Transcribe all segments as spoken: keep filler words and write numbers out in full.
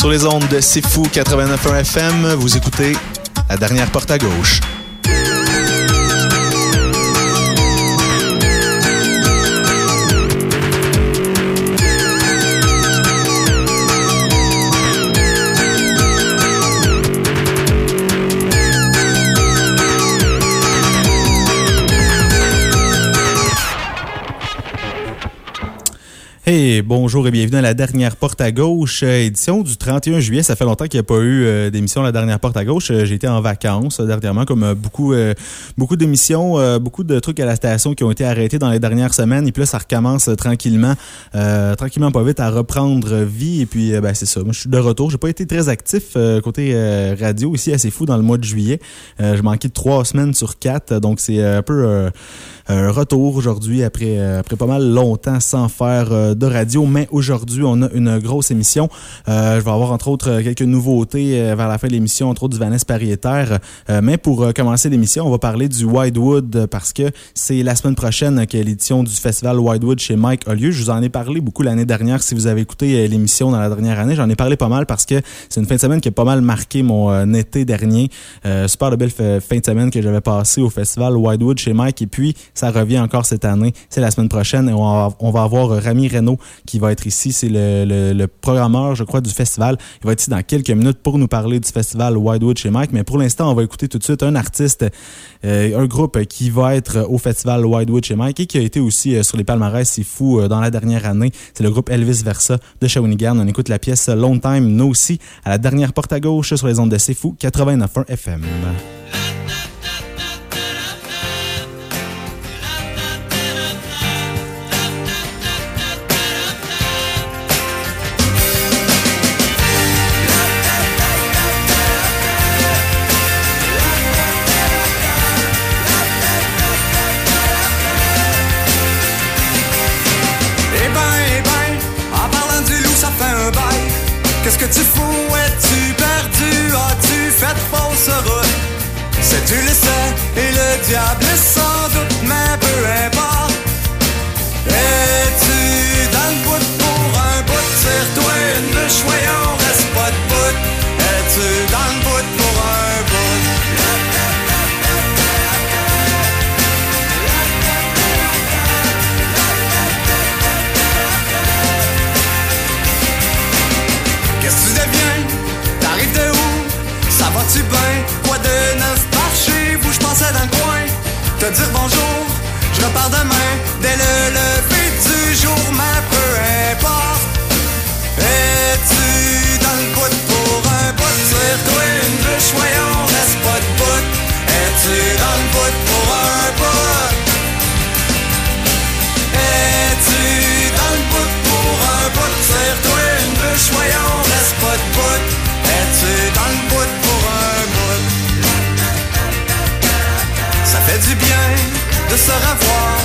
Sur les ondes de C'est Fou quatre-vingt-neuf point un F M, vous écoutez La Dernière Porte à Gauche. Hey, bonjour et bienvenue à La Dernière Porte à Gauche, édition du trente et un juillet. Ça fait longtemps qu'il n'y a pas eu euh, d'émission La Dernière Porte à Gauche. J'ai été en vacances euh, dernièrement, comme euh, beaucoup euh, beaucoup d'émissions, euh, beaucoup de trucs à la station qui ont été arrêtés dans les dernières semaines. Et puis là, ça recommence euh, tranquillement, euh, tranquillement pas vite à reprendre vie. Et puis, euh, ben, c'est ça. Moi, je suis de retour. J'ai pas été très actif euh, côté euh, radio ici à C'est Fou dans le mois de juillet. Euh, je manquais de trois semaines sur quatre. Donc, c'est un peu euh, un retour aujourd'hui après, euh, après pas mal longtemps sans faire euh, de radio, mais aujourd'hui, on a une grosse émission. Euh, je vais avoir entre autres quelques nouveautés euh, vers la fin de l'émission, entre autres du Vanessa Pariétaire. Euh, mais pour euh, commencer l'émission, on va parler du Widewood parce que c'est la semaine prochaine que l'édition du festival Widewood chez Mike a lieu. Je vous en ai parlé beaucoup l'année dernière. Si vous avez écouté euh, l'émission dans la dernière année, j'en ai parlé pas mal parce que c'est une fin de semaine qui a pas mal marqué mon euh, été dernier. Euh, super de belle f- fin de semaine que j'avais passée au festival Widewood chez Mike. Et puis, ça revient encore cette année. C'est la semaine prochaine et on va, on va avoir Rami Reynaud qui va être ici. C'est le, le, le programmeur, je crois, du festival. Il va être ici dans quelques minutes pour nous parler du festival Widewood chez Mike. Mais pour l'instant, on va écouter tout de suite un artiste, euh, un groupe qui va être au festival Widewood chez Mike et qui a été aussi euh, sur les palmarès, c'est fou, euh, dans la dernière année. C'est le groupe Elvis Versa de Shawinigan. On écoute la pièce Long Time, nous aussi, à la dernière porte à gauche sur les ondes de C'est Fou quatre-vingt-neuf point un F M. Qu'est-ce que tu fous? Es-tu perdu? As-tu fait fausse route? C'est-tu le sais et le diable sans doute, mais peu importe. Es-tu dans le bout pour un bout? Tire-toi une bûche, voyons, reste pas de bout. Es-tu dans le bout pour un bout? Qu'est-ce que tu deviens? T'arrives de où? Ça va-tu bien? Quoi de neuf par chez vous? J'passais dans le coin te dire bonjour. Je repars demain dès le lever du jour, mais peu importe. Es-tu dans le bout pour un bout? Tire-toi une bûche, voyons, reste pas de bout. Es-tu dans le bout pour un bout? Es-tu dans le bout pour un bout? Tire-toi une bûche, voyons, reste pas de bout. Es-tu dans le bout pour un bout? Ça fait du bien de se revoir.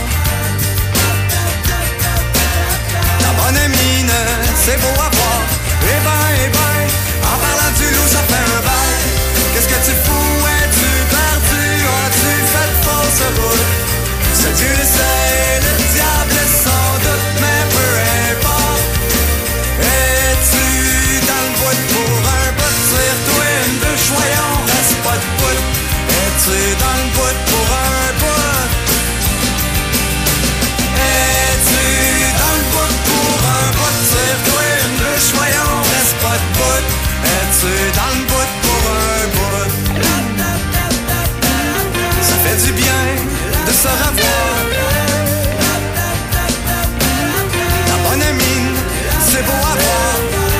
La bonne mine, c'est beau à voir. Eh ben, eh ben, en parlant du loup, ça fait un bail. Qu'est-ce que tu fous? Es-tu perdu? As-tu fait fausse route? C'est Dieu le sait, le diable sans doute, mais peu importe. Es-tu dans le bout pour un bout? Tire-toi une bûche, voyons, reste pas de bout. Es-tu dans le bout pour un bout? Es-tu dans le bout pour un bout? Tire-toi une bûche, voyons, reste pas de bout. Es-tu dans le bout pour un bout? Ça fait du bien de se revoir. La bonne mine, c'est beau à voir.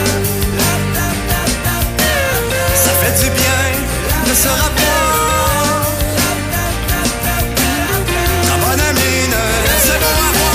Ça fait du bien de se revoir. La bonne mine, c'est beau à voir.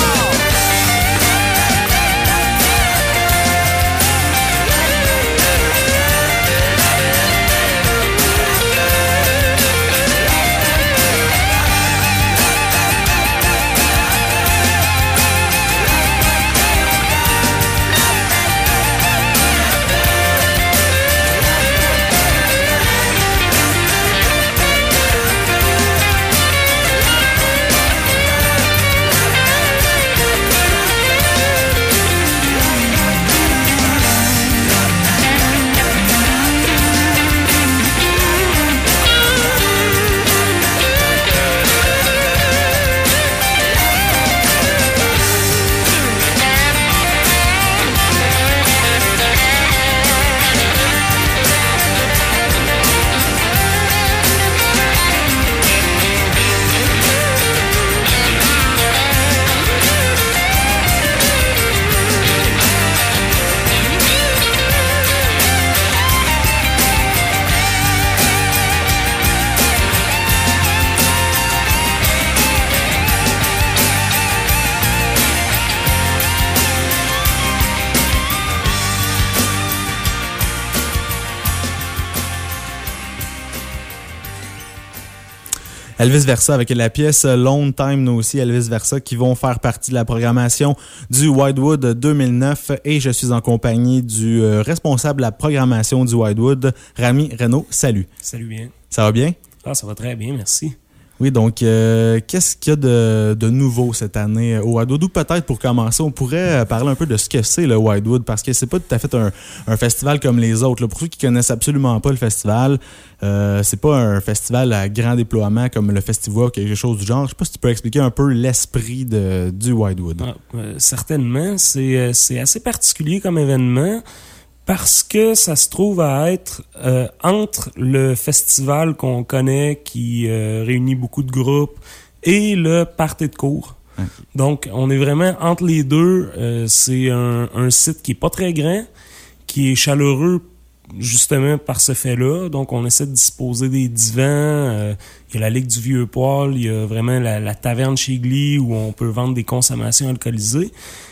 Elvis Versa avec la pièce Lone Time, nous aussi Elvis Versa, qui vont faire partie de la programmation du Widewood deux mille neuf. Et je suis en compagnie du euh, responsable de la programmation du Widewood, Rami Renaud. Salut. Salut bien. Ça va bien? Ah, ça va très bien, merci. Oui, donc, euh, qu'est-ce qu'il y a de, de nouveau cette année au Widewood? Ou peut-être, pour commencer, on pourrait parler un peu de ce que c'est le Widewood, parce que c'est pas tout à fait un, un festival comme les autres. Là. Pour ceux qui connaissent absolument pas le festival, euh, c'est pas un festival à grand déploiement comme le Festival ou quelque chose du genre. Je sais pas si tu peux expliquer un peu l'esprit de, du Widewood. Ah, euh, certainement. C'est, c'est assez particulier comme événement. Parce que ça se trouve à être euh, entre le festival qu'on connaît qui euh, réunit beaucoup de groupes et le party de cours. Ouais. Donc, on est vraiment entre les deux. Euh, c'est un, un site qui est pas très grand, qui est chaleureux justement par ce fait-là. Donc, on essaie de disposer des divans. Euh, il y a la Ligue du Vieux-Poil, il y a vraiment la, la taverne chez Glee où on peut vendre des consommations alcoolisées.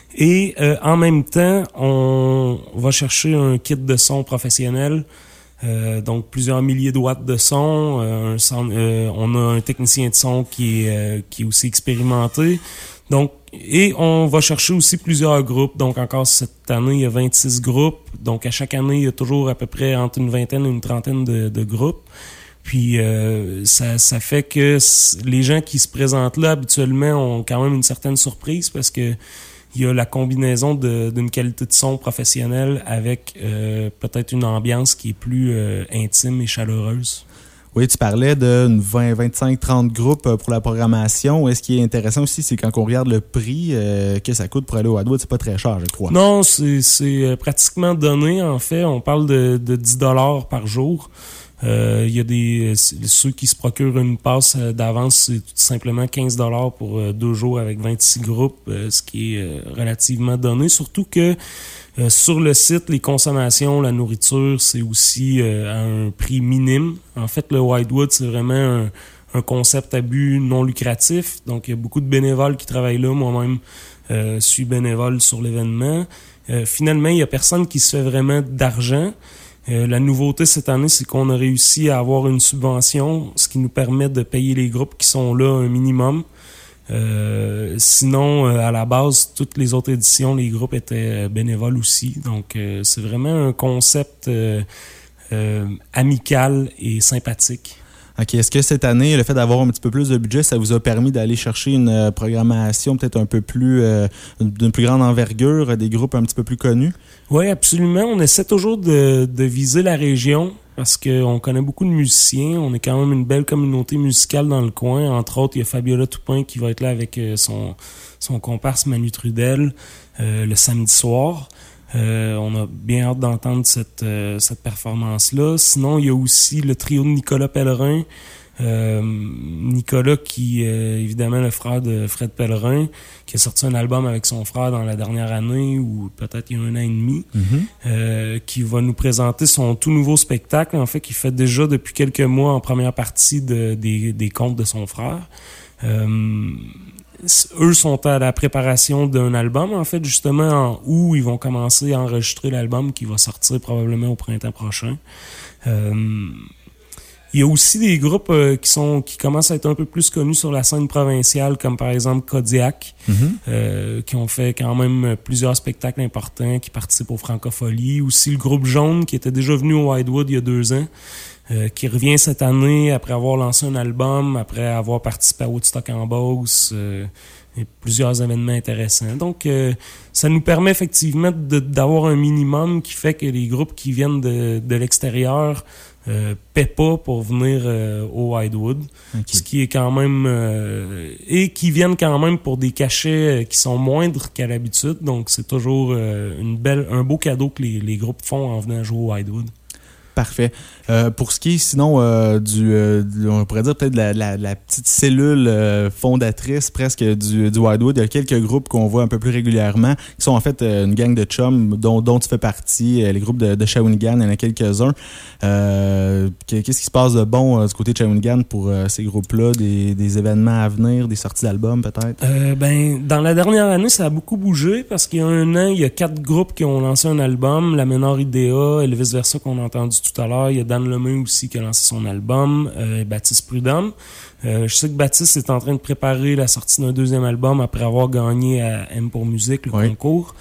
Et euh, en même temps, on va chercher un kit de son professionnel, euh, donc plusieurs milliers de watts de son. Euh, un son euh, on a un technicien de son qui est, euh, qui est aussi expérimenté. Donc, et on va chercher aussi plusieurs groupes. Donc encore cette année, il y a vingt-six groupes. Donc à chaque année, il y a toujours à peu près entre une vingtaine et une trentaine de, de groupes. Puis euh, ça, ça fait que les gens qui se présentent là habituellement ont quand même une certaine surprise parce que il y a la combinaison de, d'une qualité de son professionnelle avec euh, peut-être une ambiance qui est plus euh, intime et chaleureuse. Oui, tu parlais de vingt, vingt-cinq, trente groupes pour la programmation. Et ce qui est intéressant aussi, c'est quand on regarde le prix euh, que ça coûte pour aller au Widewood, c'est pas très cher, je crois. Non, c'est, c'est pratiquement donné, en fait. On parle de, de dix dollars par jour. Il euh, y a des ceux qui se procurent une passe d'avance, c'est tout simplement quinze dollars pour euh, deux jours avec vingt-six groupes, euh, ce qui est euh, relativement donné. Surtout que euh, sur le site, les consommations, la nourriture, c'est aussi euh, à un prix minime. En fait, le Widewood, c'est vraiment un, un concept à but non lucratif. Donc, il y a beaucoup de bénévoles qui travaillent là. Moi-même, euh, suis bénévole sur l'événement. Euh, finalement, il y a personne qui se fait vraiment d'argent. Euh, la nouveauté cette année, c'est qu'on a réussi à avoir une subvention, ce qui nous permet de payer les groupes qui sont là un minimum. Euh, sinon, euh, à la base, toutes les autres éditions, les groupes étaient bénévoles aussi. Donc, euh, c'est vraiment un concept euh, euh, amical et sympathique. OK. Est-ce que cette année, le fait d'avoir un petit peu plus de budget, ça vous a permis d'aller chercher une euh, programmation peut-être un peu plus, euh, d'une plus grande envergure, des groupes un petit peu plus connus? Oui, absolument. On essaie toujours de, de viser la région parce qu'on connaît beaucoup de musiciens. On est quand même une belle communauté musicale dans le coin. Entre autres, il y a Fabiola Toupin qui va être là avec son, son comparse Manu Trudel euh, le samedi soir. Euh, on a bien hâte d'entendre cette, euh, cette performance-là. Sinon, il y a aussi le trio de Nicolas Pellerin. Euh, Nicolas qui est évidemment le frère de Fred Pellerin, qui a sorti un album avec son frère dans la dernière année ou peut-être il y a un an et demi, mm-hmm. euh, qui va nous présenter son tout nouveau spectacle, en fait, qu'il fait déjà depuis quelques mois en première partie de, des, des contes de son frère. Euh, Eux sont à la préparation d'un album, en fait, justement, en août, ils vont commencer à enregistrer l'album qui va sortir probablement au printemps prochain. Euh, il y a aussi des groupes euh, qui sont qui commencent à être un peu plus connus sur la scène provinciale, comme par exemple Kodiak, mm-hmm. euh, qui ont fait quand même plusieurs spectacles importants, qui participent au Francophonie. Aussi le groupe Jaune, qui était déjà venu au Widewood il y a deux ans. Euh, qui revient cette année après avoir lancé un album, après avoir participé à Woodstock en Beauce, euh, et plusieurs événements intéressants. Donc, euh, ça nous permet effectivement de, d'avoir un minimum qui fait que les groupes qui viennent de, de l'extérieur euh, paient pas pour venir euh, au Widewood, okay. Ce qui est quand même... Euh, et qui viennent quand même pour des cachets qui sont moindres qu'à l'habitude. Donc, c'est toujours euh, une belle, un beau cadeau que les, les groupes font en venant jouer au Widewood. Parfait. Euh, pour ce qui est sinon euh, du, euh, du, on pourrait dire peut-être la, la, la petite cellule euh, fondatrice presque du, du Widewood, il y a quelques groupes qu'on voit un peu plus régulièrement, qui sont en fait euh, une gang de chums dont, dont tu fais partie, euh, les groupes de, de Shawinigan, il y en a quelques-uns. Euh, qu'est-ce qui se passe de bon euh, du côté de Shawinigan pour euh, ces groupes-là, des, des événements à venir, des sorties d'albums peut-être? Euh, ben, dans la dernière année, ça a beaucoup bougé parce qu'il y a un an, il y a quatre groupes qui ont lancé un album, La Menor Idea, Elvis Versa qu'on a entendu tout à l'heure, il y a Dan Lemay aussi qui a lancé son album, euh, Baptiste Prudhomme. Euh, je sais que Baptiste est en train de préparer la sortie d'un deuxième album après avoir gagné à M pour musique, le oui. concours.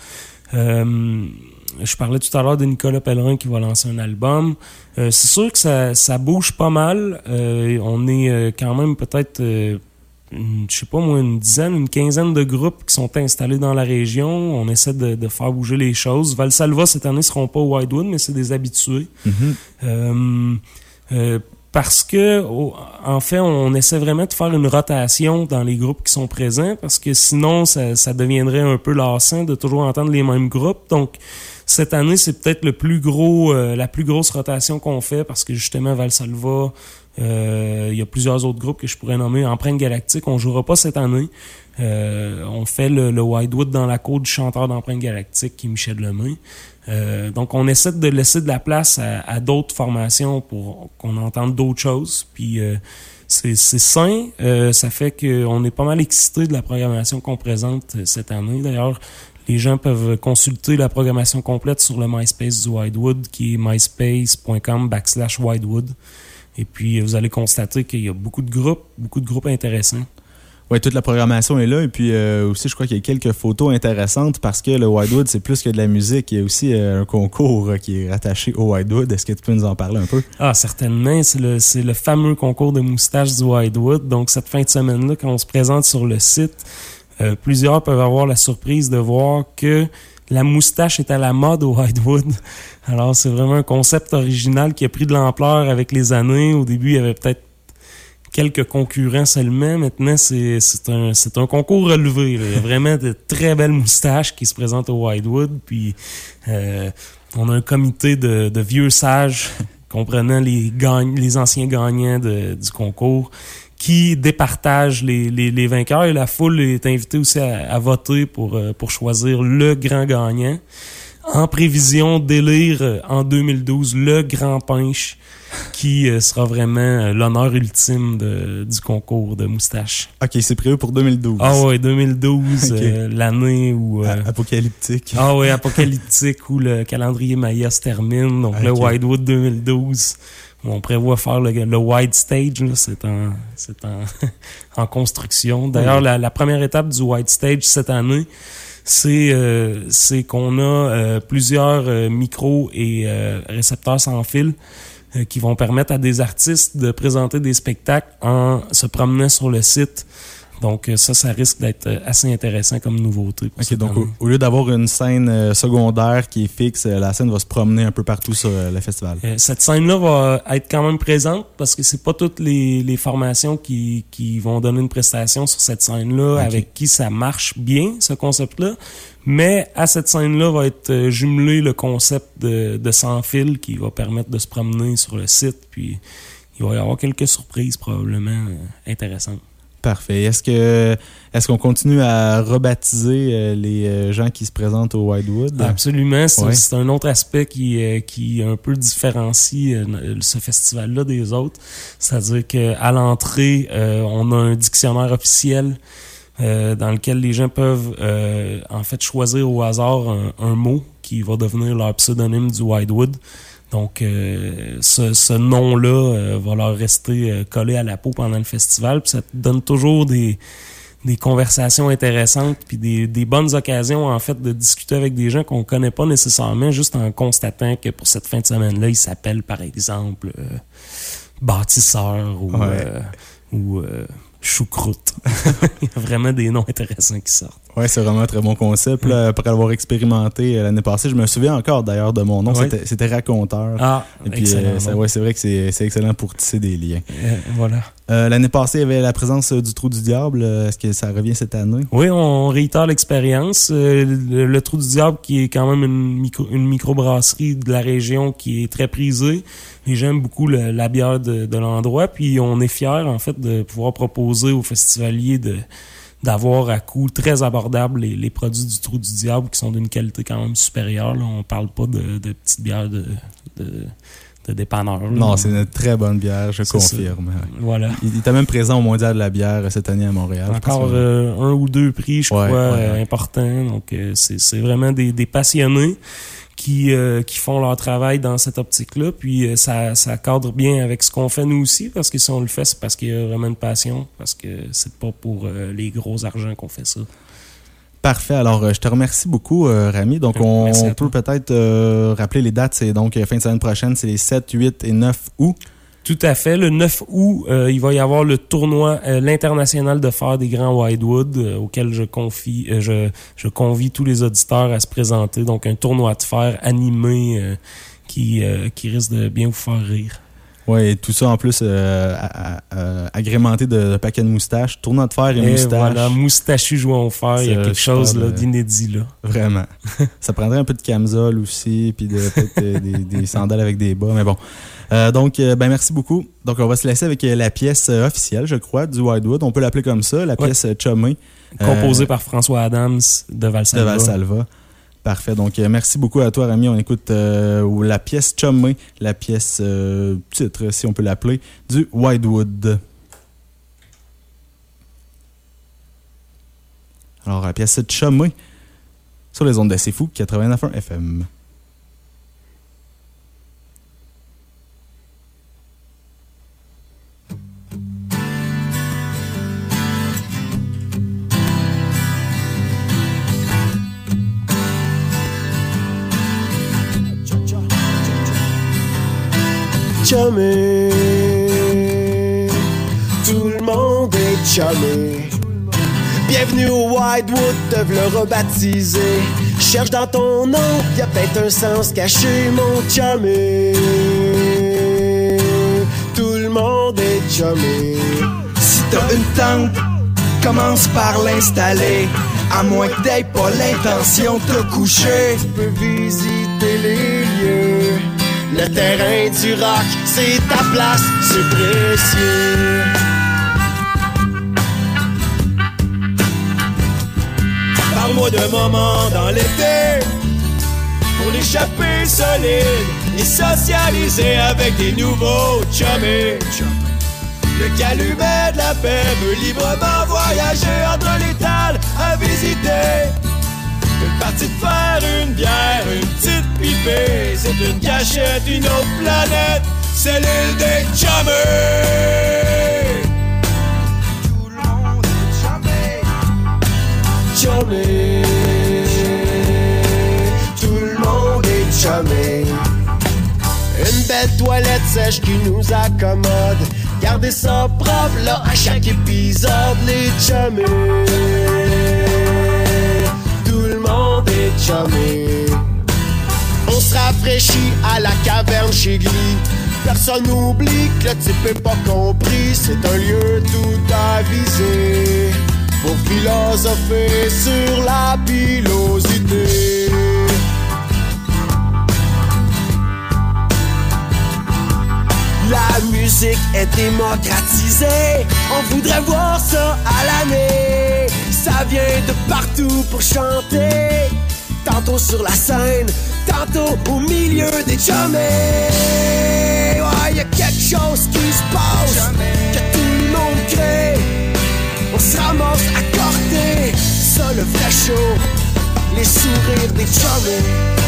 Euh, je parlais tout à l'heure de Nicolas Pellerin qui va lancer un album. Euh, c'est sûr que ça, ça bouge pas mal. Euh, on est euh, quand même peut-être... Euh, Une, je sais pas moi, une dizaine, une quinzaine de groupes qui sont installés dans la région. On essaie de, de faire bouger les choses. Valsalva, cette année, ne seront pas au Widewood, mais c'est des habitués. Mm-hmm. Euh, euh, parce que, oh, en fait, on essaie vraiment de faire une rotation dans les groupes qui sont présents, parce que sinon, ça, ça deviendrait un peu lassant de toujours entendre les mêmes groupes. Donc, cette année, c'est peut-être le plus gros, euh, la plus grosse rotation qu'on fait, parce que justement, Valsalva... Il euh, y a plusieurs autres groupes que je pourrais nommer. Empreinte Galactique, on jouera pas cette année. Euh, on fait le, le Widewood dans la cour du chanteur d'Empreinte Galactique, qui est Michel Lemay. Euh, donc, on essaie de laisser de la place à, à d'autres formations pour qu'on entende d'autres choses. Puis, euh, c'est, c'est sain. Euh, ça fait qu'on est pas mal excités de la programmation qu'on présente cette année. D'ailleurs, les gens peuvent consulter la programmation complète sur le MySpace du Widewood, qui est myspace.com backslash Widewood. Et puis, vous allez constater qu'il y a beaucoup de groupes, beaucoup de groupes intéressants. Oui, toute la programmation est là. Et puis euh, aussi, je crois qu'il y a quelques photos intéressantes parce que le Widewood, c'est plus que de la musique. Il y a aussi euh, un concours euh, qui est rattaché au Widewood. Est-ce que tu peux nous en parler un peu? Ah, certainement. C'est le, c'est le fameux concours de moustaches du Widewood. Donc, cette fin de semaine-là, quand on se présente sur le site, euh, plusieurs peuvent avoir la surprise de voir que la moustache est à la mode au Widewood. Alors, c'est vraiment un concept original qui a pris de l'ampleur avec les années. Au début, il y avait peut-être quelques concurrents seulement. Maintenant, c'est, c'est, un, c'est un concours relevé. Là. Il y a vraiment de très belles moustaches qui se présentent au Widewood. Puis, euh, on a un comité de, de vieux sages comprenant les, gagn- les anciens gagnants de, du concours qui départage les, les, les vainqueurs, et la foule est invitée aussi à, à voter pour, pour choisir le grand gagnant. En prévision d'élire en deux mille douze le grand pinche qui sera vraiment l'honneur ultime de, du concours de moustache. OK, c'est prévu pour deux mille douze. Ah ouais, deux mille douze, okay. euh, l'année où... Euh, apocalyptique. Ah ouais, apocalyptique, où le calendrier Maya se termine, donc okay. Le Widewood deux mille douze. On prévoit faire le, le Wide Stage, là, c'est en, c'est en, en construction. D'ailleurs, oui. la, la première étape du Wide Stage cette année, c'est, euh, c'est qu'on a euh, plusieurs euh, micros et euh, récepteurs sans fil euh, qui vont permettre à des artistes de présenter des spectacles en se promenant sur le site. Donc ça, ça risque d'être assez intéressant comme nouveauté. OK, donc au, au lieu d'avoir une scène euh, secondaire qui est fixe, la scène va se promener un peu partout sur euh, le festival. Euh, cette scène-là va être quand même présente parce que c'est pas toutes les, les formations qui, qui vont donner une prestation sur cette scène-là, okay. Avec qui ça marche bien, ce concept-là. Mais à cette scène-là va être jumelé le concept de, de sans fil qui va permettre de se promener sur le site. Puis il va y avoir quelques surprises probablement euh, intéressantes. Parfait. Est-ce que est-ce qu'on continue à rebaptiser euh, les euh, gens qui se présentent au Widewood? Absolument. C'est, ouais. c'est un autre aspect qui, euh, qui un peu différencie euh, ce festival-là des autres. C'est-à-dire qu'à l'entrée, euh, on a un dictionnaire officiel euh, dans lequel les gens peuvent euh, en fait choisir au hasard un, un mot qui va devenir leur pseudonyme du Widewood. Donc, euh, ce, ce nom-là euh, va leur rester euh, collé à la peau pendant le festival. Puis ça te donne toujours des, des conversations intéressantes puis des, des bonnes occasions, en fait, de discuter avec des gens qu'on connaît pas nécessairement, juste en constatant que pour cette fin de semaine-là, ils s'appellent, par exemple, euh, bâtisseur ou... Ouais. Euh, ou euh, choucroute. Il y a vraiment des noms intéressants qui sortent. Oui, c'est vraiment un très bon concept. Là, après l'avoir expérimenté euh, l'année passée, je me souviens encore d'ailleurs de mon nom, ouais. c'était, c'était Raconteur. Ah, et puis, excellent. Euh, ça, ouais, c'est vrai que c'est, c'est excellent pour tisser des liens. Euh, voilà. Euh, l'année passée, il y avait la présence du Trou du Diable. Est-ce que ça revient cette année? Oui, on réitère l'expérience. Euh, le, le Trou du Diable, qui est quand même une, micro, une microbrasserie de la région qui est très prisée. Les gens aiment beaucoup le, la bière de, de l'endroit. Puis on est fiers, en fait, de pouvoir proposer aux festivaliers de d'avoir à coût très abordable les, les produits du Trou du Diable qui sont d'une qualité quand même supérieure. Là. On parle pas de, de petites bières de... de de dépanneur. Là. Non, c'est une très bonne bière, je c'est confirme. Ça. Voilà. Il, il était même présent au Mondial de la bière cette année à Montréal. Encore euh, un ou deux prix, je ouais, crois, ouais, ouais. importants. Donc, euh, c'est, c'est vraiment des, des passionnés qui euh, qui font leur travail dans cette optique-là. Puis euh, ça ça cadre bien avec ce qu'on fait nous aussi, parce que si on le fait, c'est parce qu'il y a vraiment une passion, parce que c'est pas pour euh, les gros argents qu'on fait ça. Parfait. Alors, euh, je te remercie beaucoup, euh, Rami. Donc, on, on peut peut-être euh, rappeler les dates. C'est donc euh, fin de semaine prochaine, c'est les sept, huit et neuf août. Tout à fait. Le neuf août, euh, il va y avoir le tournoi, euh, l'international de fer des Grands Wildwood, euh, auquel je confie, euh, je, je convie tous les auditeurs à se présenter. Donc, un tournoi de fer animé euh, qui, euh, qui risque de bien vous faire rire. Oui, et tout ça en plus euh, à, à, à, agrémenté de, de paquets de moustaches. Tournoi de fer et, et moustaches. Voilà, moustachu jouant au fer, il y a quelque chose là, de... d'inédit là. Vraiment. Ça prendrait un peu de camisole aussi, puis de, peut-être des, des sandales avec des bas, mais bon. Euh, donc, euh, ben merci beaucoup. Donc, on va se laisser avec la pièce euh, officielle, je crois, du Wildwood. On peut l'appeler comme ça, la pièce ouais. Chumé. Composée euh, par François Adams de Valsalva. De Valsalva. Parfait. Donc, euh, merci beaucoup à toi, Rami. On écoute euh, la pièce Chumé, la pièce euh, titre, si on peut l'appeler, du Wildwood. Alors, la pièce Chumé sur les ondes de C'est Fou, quatre-vingt-neuf point un F M. Chumé, tout le monde est chumé. Bienvenue au Wildwood, te v'là rebaptisé. Cherche dans ton nom, y'a peut-être un sens caché, mon chumé. Tout le monde est chumé. Si t'as une tente, commence par l'installer. À moins que t'aies pas l'intention de te coucher. Tu peux visiter les lieux. Le terrain du rock, c'est ta place, c'est précieux. Parle-moi d'un moment dans l'été pour l'échapper solide et socialiser avec des nouveaux chumés. Le calumet de la paix peut librement voyager entre les talles à visiter. Une partie de fer, une bière, une petite pipée. C'est une cachette, une autre planète. C'est l'île des chumés. Tout le monde est chumé. Chumé. Tout le monde est chumé. Une belle toilette sèche qui nous accommode. Gardez ça propre là à chaque épisode, les chumés. On se rafraîchit à la caverne chez Glee. Personne n'oublie que le type est pas compris. C'est un lieu tout avisé pour philosopher sur la pilosité. La musique est démocratisée. On voudrait voir ça à l'année. Ça vient de partout pour chanter. Tantôt sur la scène, tantôt au milieu des chumés. Ouais, y'a quelque chose qui se passe, que tout le monde crée. On se ramasse accordé, ça le vrai show. Les sourires des chumés.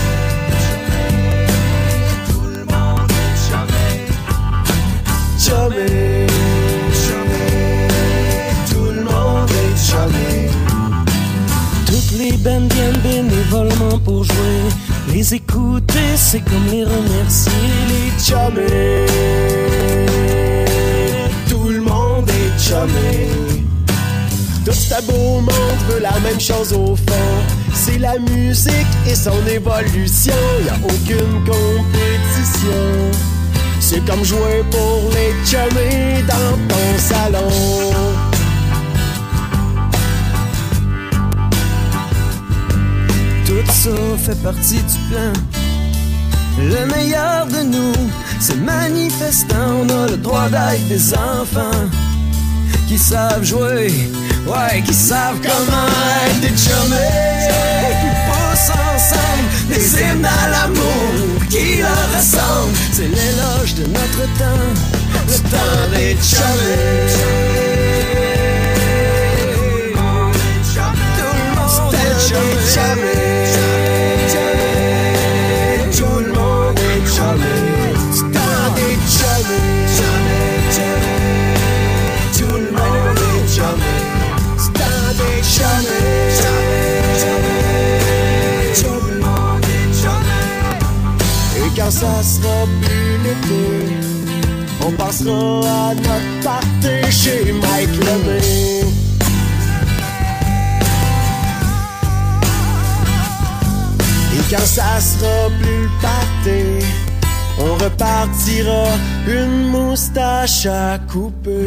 Tout le monde est chumé. Chumé. Tout le monde est chumé. Toutes les bandes viennent bénévolement pour jouer. Les écouter, c'est comme les remercier. Les chumés. Tout le monde est chumé. Tout ce beau monde veut la même chose au fond. C'est la musique et son évolution. Y'a aucune compétition. C'est comme jouer pour les chumés dans ton salon. Tout ça fait partie du plan. Le meilleur de nous, c'est manifestant. On a le droit d'être des enfants qui savent jouer, ouais, qui savent comment être des chumés, qui poussent ensemble des hymnes à l'amour qui leur ressemblent. C'est l'éloge de notre temps, le temps des chumés. Tout le monde est chumé. sera à notre party chez Mike Lemay. Et quand ça sera plus le party, on repartira une moustache à couper.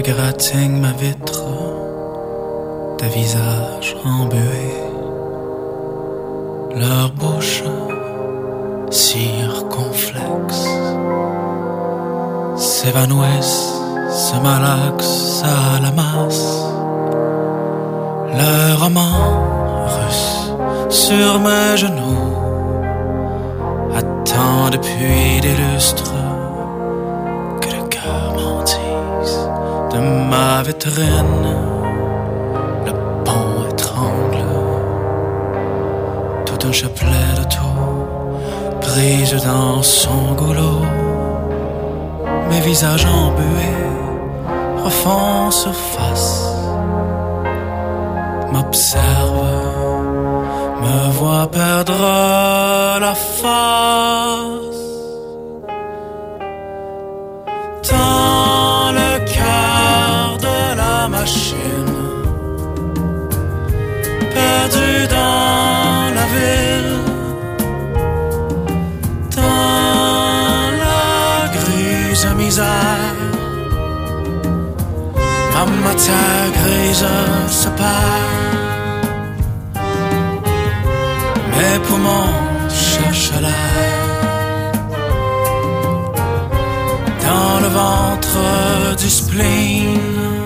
égratignent ma vitre, des visages embués, leur bouche circonflexe, s'évanouissent, se malaxent à la masse. Le roman russe sur mes genoux attend depuis des lustres que le cœur m'en dise. De ma vitrine, le pont étrangle tout un chapelet d'auto prise dans son goulot. Mes visages embués refont surface, m'observe, me voit perdre la face. Dans le cœur de la machine, perdu dans la ville, dans la grise misère, ma matière grise se perd. Mes poumons cherchent l'air dans le ventre du spleen.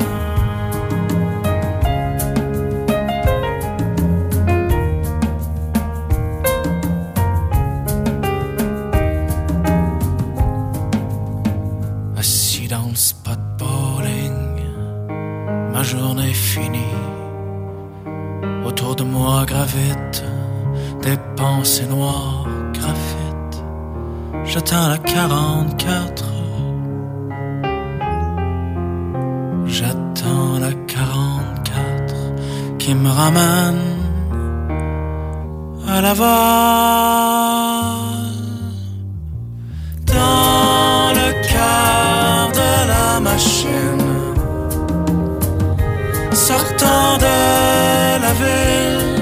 Assis dans le spot bowling, ma journée finie. Autour de moi gravitent des pensées noires, graphite. J'atteins la quarante-quatre. J'attends la quarante-quatre qui me ramène à Laval. Dans le cœur de la machine, sortant de la ville,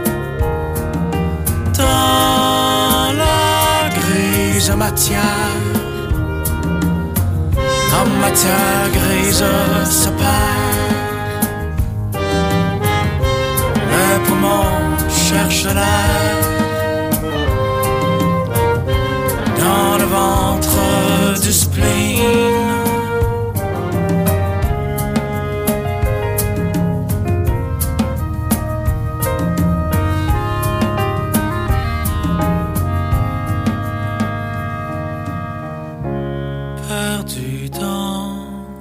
dans la grise matière, en matière grise se perd. Les poumons cherchent l'air dans le ventre du spleen. Perdu dans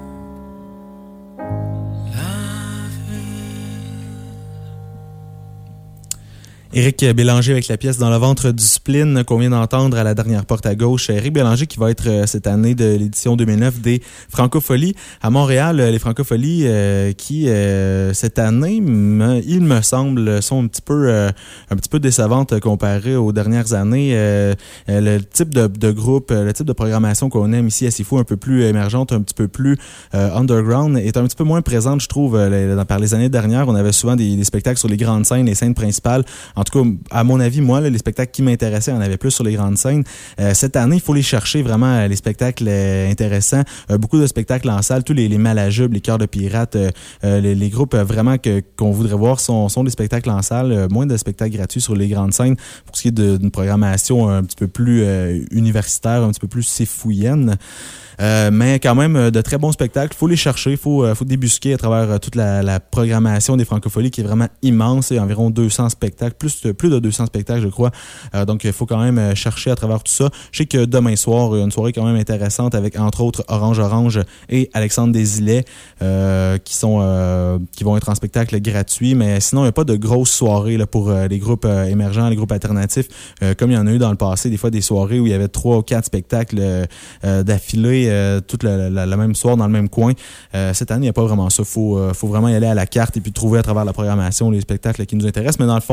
Éric Bélanger avec la pièce Dans le ventre du spleen qu'on vient d'entendre à la dernière porte à gauche. Éric Bélanger qui va être euh, cette année de l'édition deux mille neuf des Francopholies à Montréal. Les Francopholies euh, qui, euh, cette année, me, il me semble, sont un petit peu, euh, un petit peu décevantes comparées aux dernières années. Euh, le type de, de groupe, le type de programmation qu'on aime ici à Sifu, un peu plus émergente, un petit peu plus euh, underground, est un petit peu moins présente, je trouve, euh, par les années dernières. On avait souvent des, des spectacles sur les grandes scènes, les scènes principales. En tout cas, à mon avis, moi, là, les spectacles qui m'intéressaient, on avait plus sur les grandes scènes. Euh, cette année, il faut les chercher vraiment, les spectacles euh, intéressants. Euh, beaucoup de spectacles en salle, tous les, les Malajubes, les Cœurs de Pirates, euh, euh, les, les groupes euh, vraiment que, qu'on voudrait voir sont, sont des spectacles en salle, euh, moins de spectacles gratuits sur les grandes scènes pour ce qui est de, d'une programmation un petit peu plus euh, universitaire, un petit peu plus sifouienne. Euh, mais quand même, de très bons spectacles. Il faut les chercher, il faut, faut débusquer à travers toute la, la programmation des Francopholies qui est vraiment immense. Il y a environ deux cents spectacles, plus, plus de deux cents spectacles, je crois. Euh, donc, il faut quand même chercher à travers tout ça. Je sais que demain soir, il y a une soirée quand même intéressante avec, entre autres, Orange Orange et Alexandre Desilets euh, qui, sont, euh, qui vont être en spectacle gratuit. Mais sinon, il n'y a pas de grosses soirées là, pour euh, les groupes euh, émergents, les groupes alternatifs, euh, comme il y en a eu dans le passé. Des fois, des soirées où il y avait trois ou quatre spectacles euh, d'affilée Euh, toute la, la, la même soir dans le même coin. Euh, cette année, il n'y a pas vraiment ça. Il faut, euh, faut vraiment y aller à la carte et puis trouver à travers la programmation les spectacles qui nous intéressent. Mais dans le fond, euh,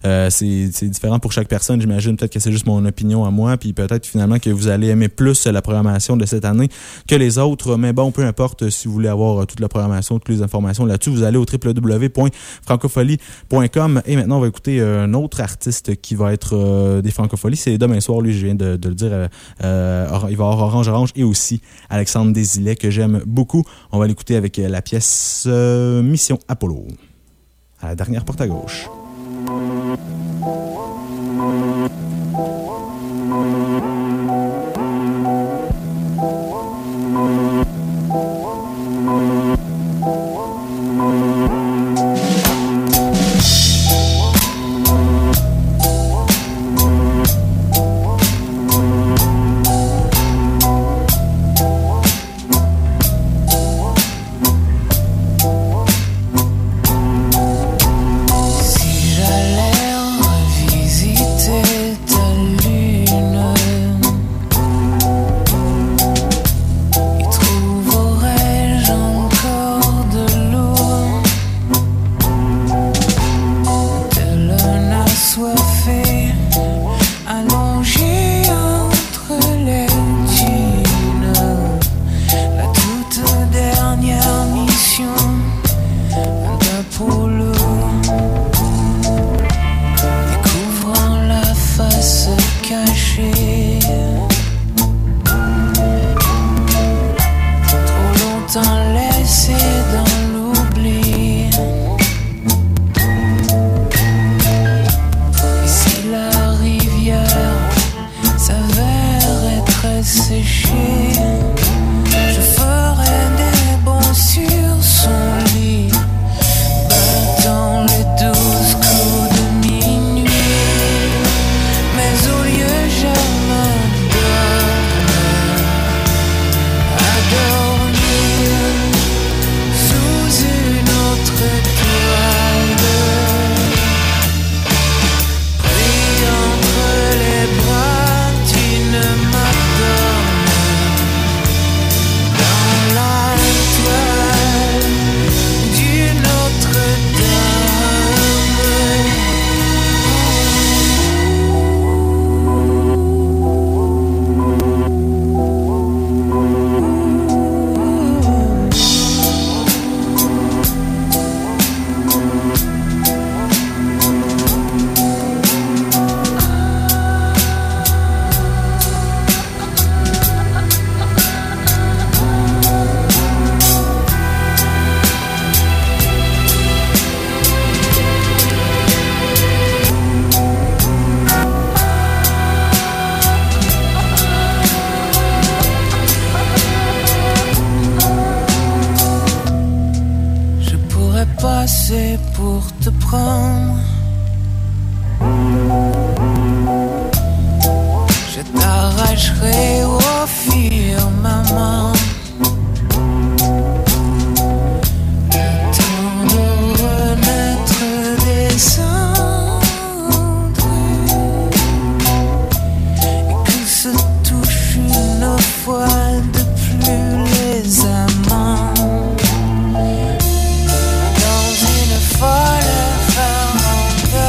Euh, c'est, c'est différent pour chaque personne, j'imagine. Peut-être que c'est juste mon opinion à moi, puis peut-être finalement que vous allez aimer plus la programmation de cette année que les autres. Mais bon, peu importe, si vous voulez avoir toute la programmation, toutes les informations là-dessus, vous allez au w w w point francophonie point com. Et maintenant, on va écouter un autre artiste qui va être euh, des Francopholies. C'est demain soir, lui, je viens de, de le dire. Euh, euh, il va y avoir Orange Orange et aussi Alexandre Desilets, que j'aime beaucoup. On va l'écouter avec la pièce euh, Mission Apollo. À la dernière porte à gauche.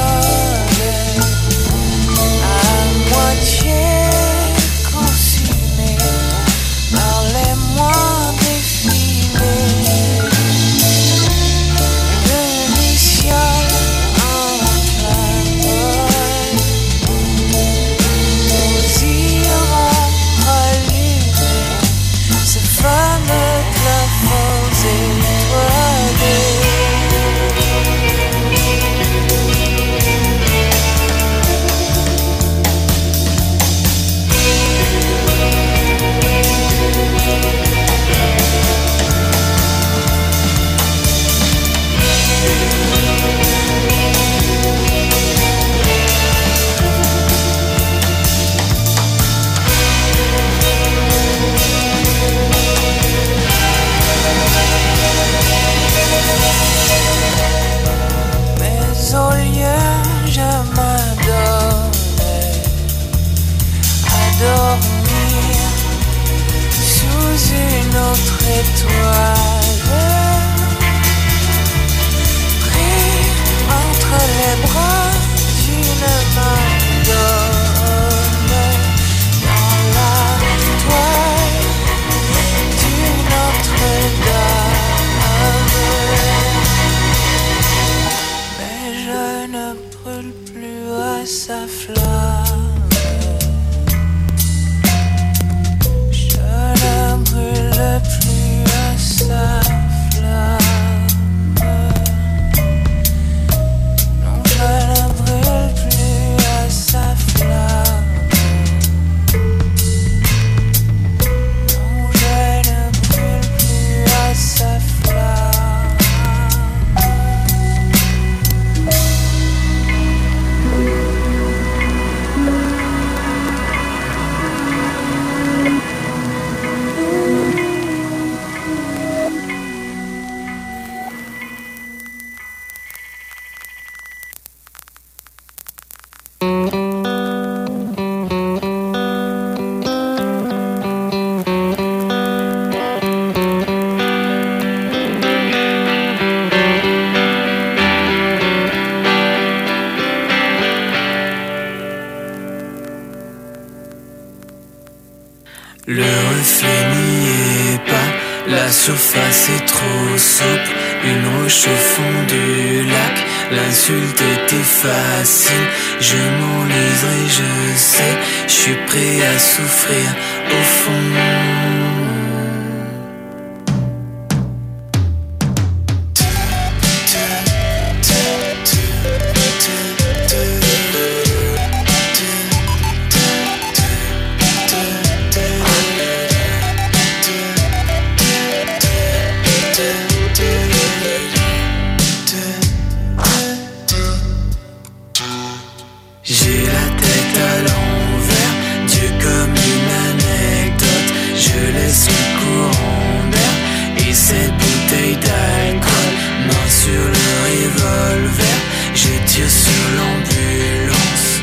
Conçu ne brûle plus à sa flamme. Je ne brûle plus à sa flamme. Non, je ne brûle plus à sa flamme. Non, je ne brûle plus à sa flamme. Le reflet n'y est pas, la surface est trop souple. Une roche au fond du lac, l'insulte était facile. Je m'enliserai, je sais, je suis prêt à souffrir au fond. J'ai la tête à l'envers, Dieu comme une anecdote. Je laisse le courant d'air et cette bouteille d'alcool. Main sur le revolver, je tire sur l'ambulance.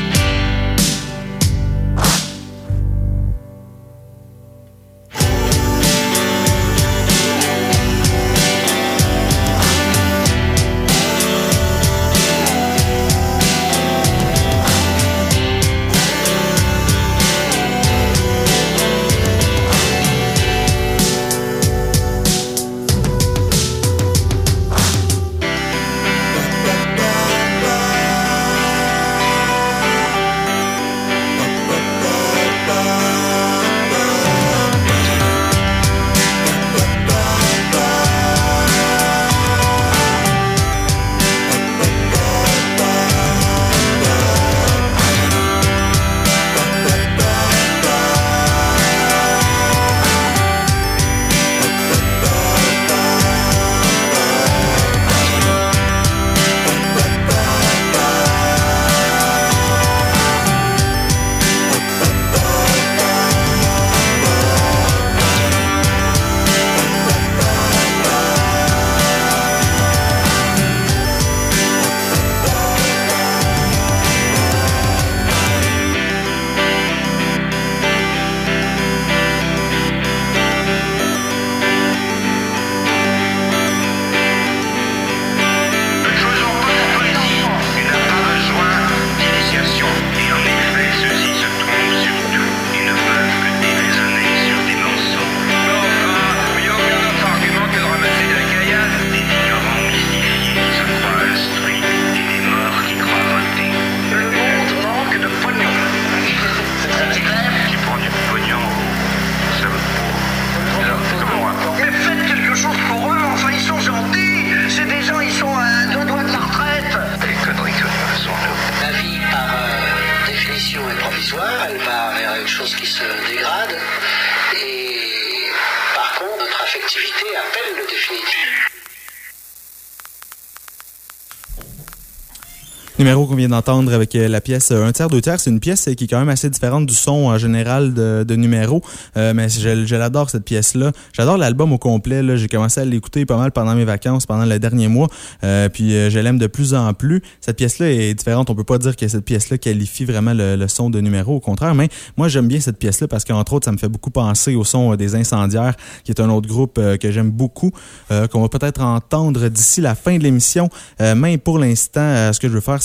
Numéro qu'on vient d'entendre avec la pièce Un tiers, deux tiers, c'est une pièce qui est quand même assez différente du son en général de, de Numéro, euh, mais je, je l'adore cette pièce-là. J'adore l'album au complet, là. J'ai commencé à l'écouter pas mal pendant mes vacances, pendant le dernier mois, euh, puis euh, je l'aime de plus en plus. Cette pièce-là est différente, on peut pas dire que cette pièce-là qualifie vraiment le, le son de Numéro, au contraire, mais moi j'aime bien cette pièce-là parce qu'entre autres, ça me fait beaucoup penser au son des Incendiaires, qui est un autre groupe euh, que j'aime beaucoup, euh, qu'on va peut-être entendre d'ici la fin de l'émission, euh, mais pour l'instant, euh, ce que je veux faire, c'est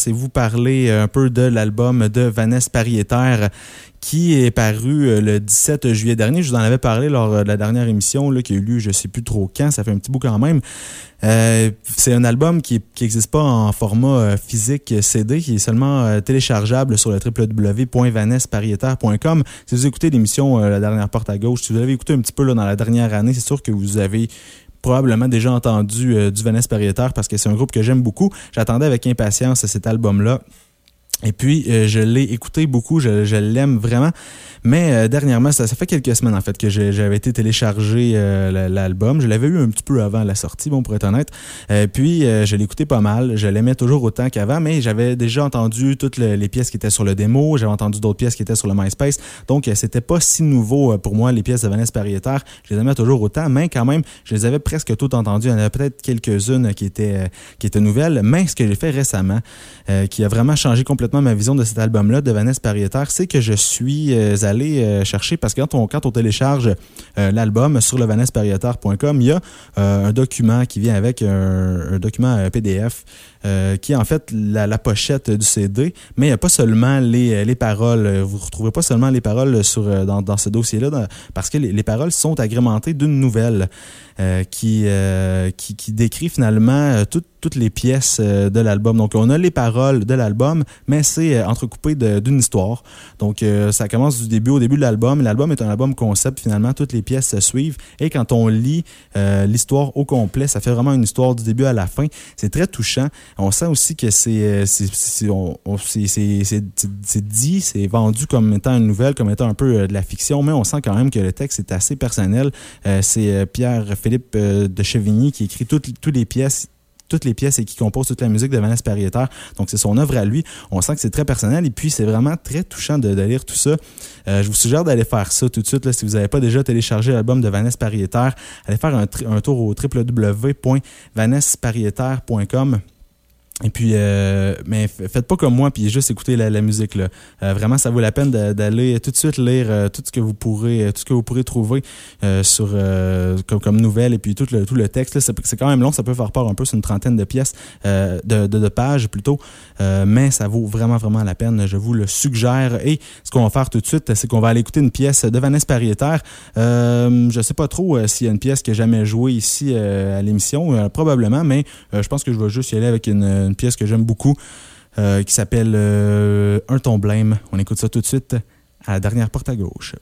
c'est vous parler un peu de l'album de Vanessa Pariéter qui est paru le dix-sept juillet dernier. Je vous en avais parlé lors de la dernière émission là, qui a eu lieu, je ne sais plus trop quand, ça fait un petit bout quand même. Euh, c'est un album qui n'existe pas en format euh, physique C D, qui est seulement euh, téléchargeable sur le w w w point vanessa pariéter point com. Si vous écoutez l'émission euh, La Dernière Porte à Gauche, si vous l'avez écouté un petit peu là, dans la dernière année, c'est sûr que vous avez probablement déjà entendu euh, du Vanessa Pariéter parce que c'est un groupe que j'aime beaucoup. J'attendais avec impatience cet album-là. Et puis, euh, je l'ai écouté beaucoup, je, je l'aime vraiment. Mais euh, dernièrement, ça, ça fait quelques semaines en fait que j'ai, j'avais été télécharger euh, l'album. Je l'avais eu un petit peu avant la sortie, bon pour être honnête. Euh, puis, euh, je l'écoutais pas mal. Je l'aimais toujours autant qu'avant, mais j'avais déjà entendu toutes le, les pièces qui étaient sur le démo. J'avais entendu d'autres pièces qui étaient sur le MySpace. Donc, euh, c'était pas si nouveau euh, pour moi, les pièces de Vanessa Pariéter. Je les aimais toujours autant, mais quand même, je les avais presque toutes entendues. Il y en avait peut-être quelques-unes qui étaient, euh, qui étaient nouvelles. Mais ce que j'ai fait récemment, euh, qui a vraiment changé complètement ma vision de cet album-là de Vanessa Pariéter, c'est que je suis euh, allé euh, chercher, parce que quand on, quand on télécharge euh, l'album sur le vanessa pariéter point com, il y a euh, un document qui vient avec un, un document euh, P D F euh, qui est en fait la, la pochette du C D, mais il n'y a pas seulement les, les paroles. Vous ne retrouvez pas seulement les paroles sur, dans, dans ce dossier-là, dans, parce que les, les paroles sont agrémentées d'une nouvelle euh, qui, euh, qui, qui décrit finalement toute toutes les pièces de l'album. Donc, on a les paroles de l'album, mais c'est entrecoupé de, d'une histoire. Donc, euh, ça commence du début au début de l'album. L'album est un album concept, finalement. Toutes les pièces se suivent. Et quand on lit euh, l'histoire au complet, ça fait vraiment une histoire du début à la fin. C'est très touchant. On sent aussi que c'est, c'est, c'est, on, on, c'est, c'est, c'est, c'est dit, c'est vendu comme étant une nouvelle, comme étant un peu de la fiction, mais on sent quand même que le texte est assez personnel. Euh, c'est Pierre-Philippe euh, de Chevigny qui écrit toutes, toutes les pièces toutes les pièces et qui compose toute la musique de Vanessa Pariéter. Donc, c'est son œuvre à lui. On sent que c'est très personnel et puis c'est vraiment très touchant de, de lire tout ça. Euh, je vous suggère d'aller faire ça tout de suite. Là, si vous n'avez pas déjà téléchargé l'album de Vanessa Pariéter, allez faire un, un tour au w w w point vanessa pariéter point com. Et puis, euh, mais faites pas comme moi puis juste écoutez la, la musique là. Euh, vraiment, ça vaut la peine de, d'aller tout de suite lire euh, tout ce que vous pourrez, tout ce que vous pourrez trouver euh, sur euh, comme, comme nouvelle et puis tout le tout le texte là, c'est, c'est quand même long, ça peut faire peur un peu, c'est une trentaine de pièces, euh, de, de de pages plutôt, euh, mais ça vaut vraiment vraiment la peine. Je vous le suggère. Et ce qu'on va faire tout de suite, c'est qu'on va aller écouter une pièce de Vanessa Pariéter. Euh, je sais pas trop euh, s'il y a une pièce que j'ai jamais jouée ici euh, à l'émission, euh, probablement, mais euh, je pense que je vais juste y aller avec une une pièce que j'aime beaucoup euh, qui s'appelle euh, Un ton blême. On écoute ça tout de suite à la dernière porte à gauche.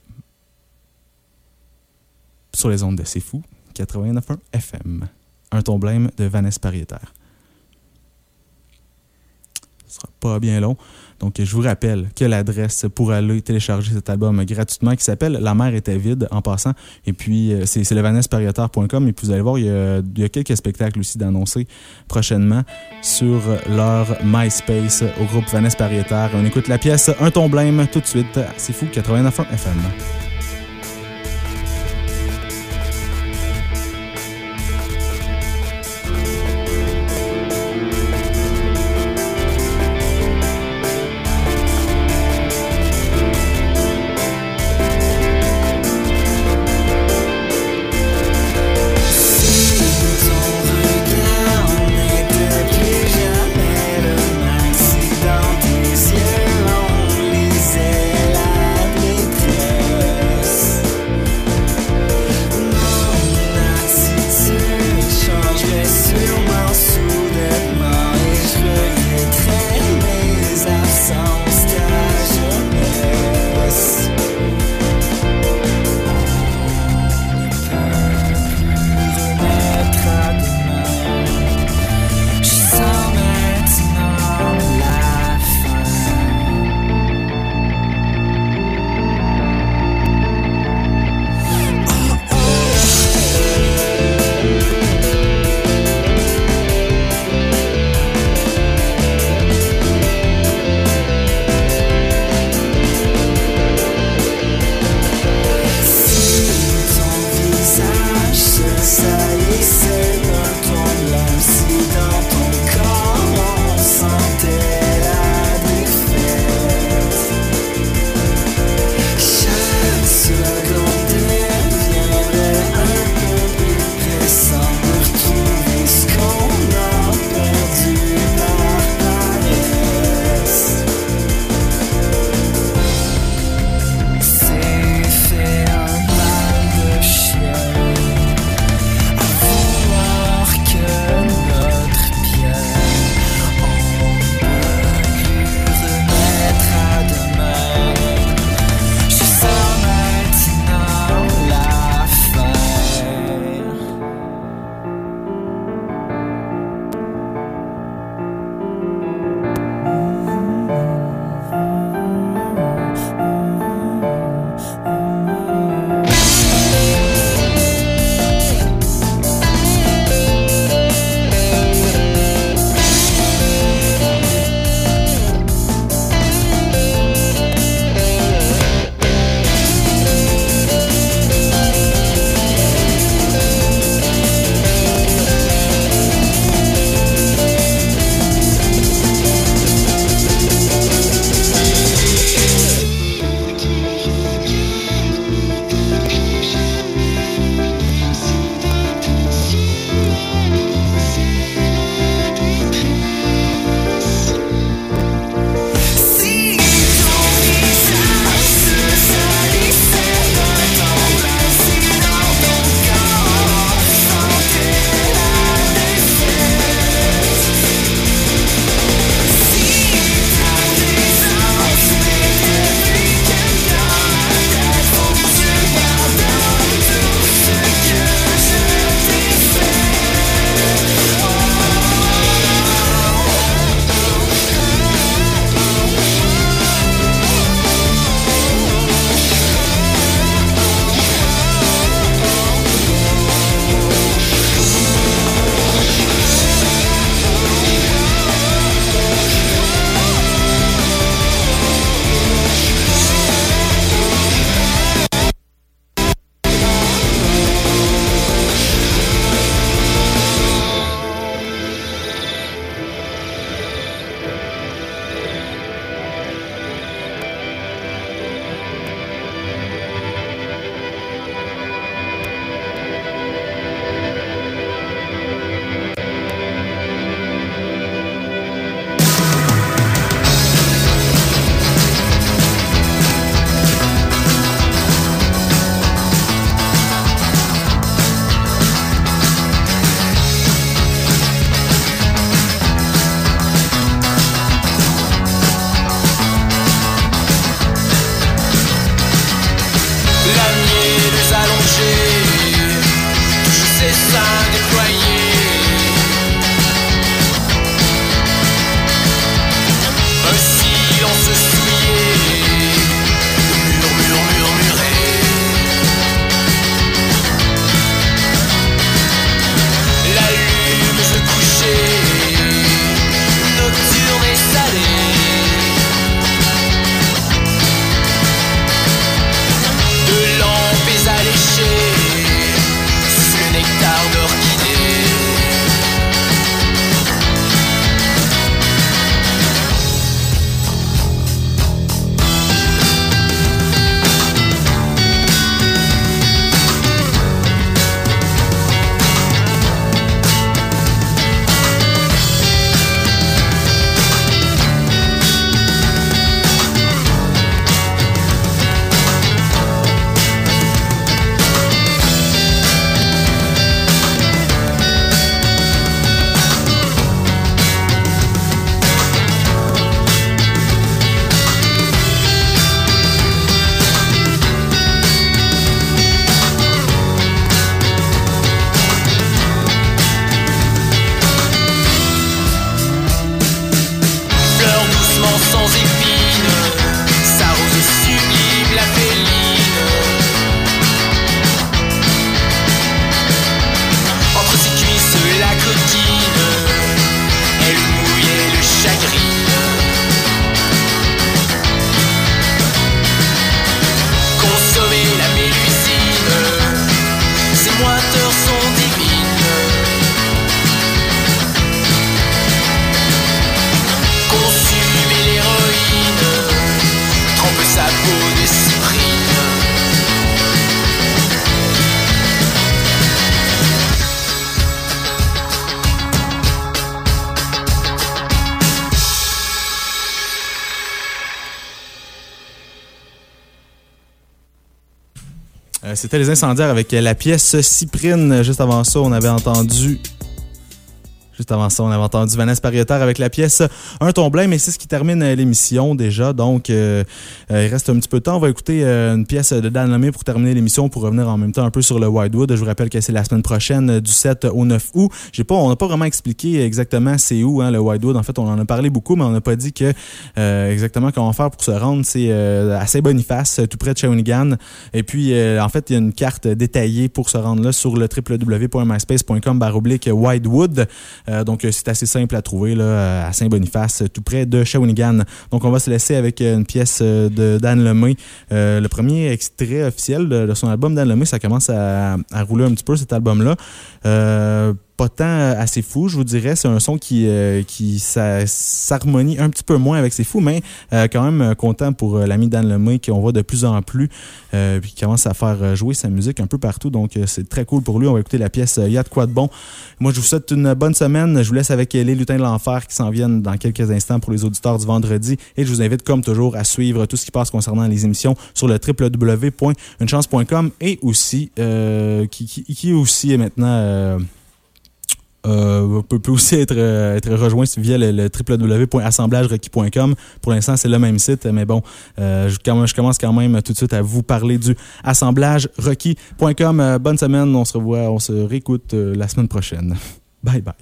Sur les ondes de C'est Fou, quatre-vingt-neuf point un F M. Un ton blême de Vanessa Pariéter. Ce sera pas bien long. Donc, je vous rappelle que l'adresse pour aller télécharger cet album gratuitement qui s'appelle La mer était vide en passant. Et puis, c'est, c'est le vanessa pariéter point com. Et puis, vous allez voir, il y a, il y a quelques spectacles aussi d'annoncer prochainement sur leur MySpace au groupe Vanessa Pariéter. On écoute la pièce Un ton blême tout de suite. C'est Fou, quatre-vingt-neuf point un F M. Dans tes yeux, on lisait la détresse. Euh, c'était Les Incendiaires avec la pièce Cyprine. Juste avant ça, on avait entendu... Juste avant ça, on avait entendu Vanessa Pariotard avec la pièce Un Tomblin, mais c'est ce qui termine l'émission déjà. Donc, euh, euh, il reste un petit peu de temps. On va écouter euh, une pièce de Dan Lemay pour terminer l'émission, pour revenir en même temps un peu sur le Wildwood. Je vous rappelle que c'est la semaine prochaine, euh, du sept au neuf août. J'ai pas, on n'a pas vraiment expliqué exactement c'est où, hein, le Wildwood. En fait, on en a parlé beaucoup, mais on n'a pas dit que euh, exactement comment faire pour se rendre. C'est euh, à Saint-Boniface, tout près de Shawinigan. Et puis, euh, en fait, il y a une carte détaillée pour se rendre là sur le w w w point myspace point com barre oblique Wildwood. Euh, donc, c'est assez simple à trouver là, à Saint-Boniface, tout près de Shawinigan. Donc, on va se laisser avec une pièce de Dan Lemay. Euh, le premier extrait officiel de, de son album Dan Lemay, ça commence à, à rouler un petit peu, cet album-là. Euh, pas tant assez fou, je vous dirais. C'est un son qui, euh, qui ça, s'harmonie un petit peu moins avec ses fous, mais euh, quand même content pour euh, l'ami Dan Lemay qu'on voit de plus en plus, euh, puis qui commence à faire jouer sa musique un peu partout. Donc, euh, c'est très cool pour lui. On va écouter la pièce euh, Y'a de quoi de bon. Moi, je vous souhaite une bonne semaine. Je vous laisse avec les Lutins de l'Enfer qui s'en viennent dans quelques instants pour les auditeurs du vendredi. Et je vous invite, comme toujours, à suivre tout ce qui passe concernant les émissions sur le w w w point une chance point com et aussi, euh, qui, qui, qui aussi est maintenant... Euh, Euh, peut, peut aussi être, euh, être rejoint via le, le w w w point assemblage requis point com. Pour l'instant, c'est le même site, mais bon, euh, je, je commence quand même tout de suite à vous parler du assemblage requis point com. Euh, bonne semaine, on se revoit, on se réécoute euh, la semaine prochaine. Bye bye.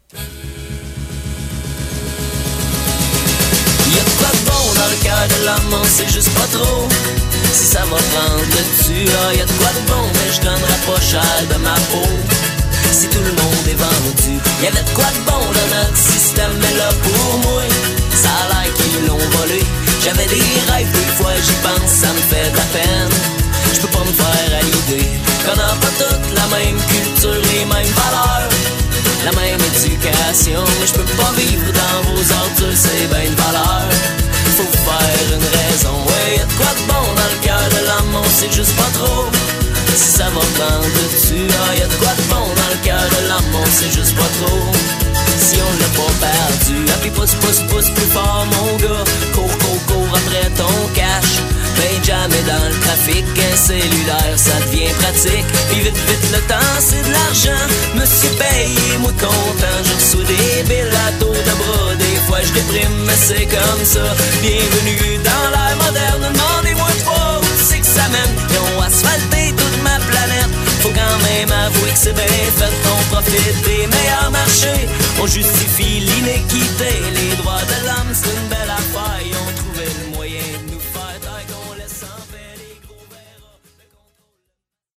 Y'a de quoi de bon dans le cœur de l'homme, on sait juste pas trop si ça va prendre le dessus. Ah, y'a de quoi de bon, mais je donnerai pas cher de ma peau si tout le monde est vendu. Y'avait de quoi de bon dans notre système, mais là pour moi, ça a l'air qu'ils l'ont volé. J'avais des rêves, des fois j'y pense, ça me fait de la peine. J'peux pas me faire à l'idée qu'on n'a pas toutes la même culture, les mêmes valeurs, la même éducation. Mais j'peux pas vivre dans vos ordures, c'est ben une valeur. Faut faire une raison, ouais, y'a de quoi de bon dans le cœur de l'homme, on sait juste pas trop si ça va prendre dessus. Ah, y'a de quoi de bon dans le cœur de l'homme, on sait juste pas trop si on l'a pas perdu. Ah, puis pousse, pousse, pousse plus fort mon gars, cours, cours, cours après ton cash. Ben jamais dans le trafic, un cellulaire ça devient pratique. Puis vite, vite le temps c'est de l'argent, me suis payé, moi content. Je reçois des billes à taux de bras, des fois je déprime mais c'est comme ça. Bienvenue dans l'ère moderne, demandez-moi pas où c'est que ça mène. Ils ont asphalté toute ma planète, faut quand même avouer que c'est bien fait. On profite des meilleurs marchés, on justifie l'inéquité. Les droits de l'homme c'est une belle affaire.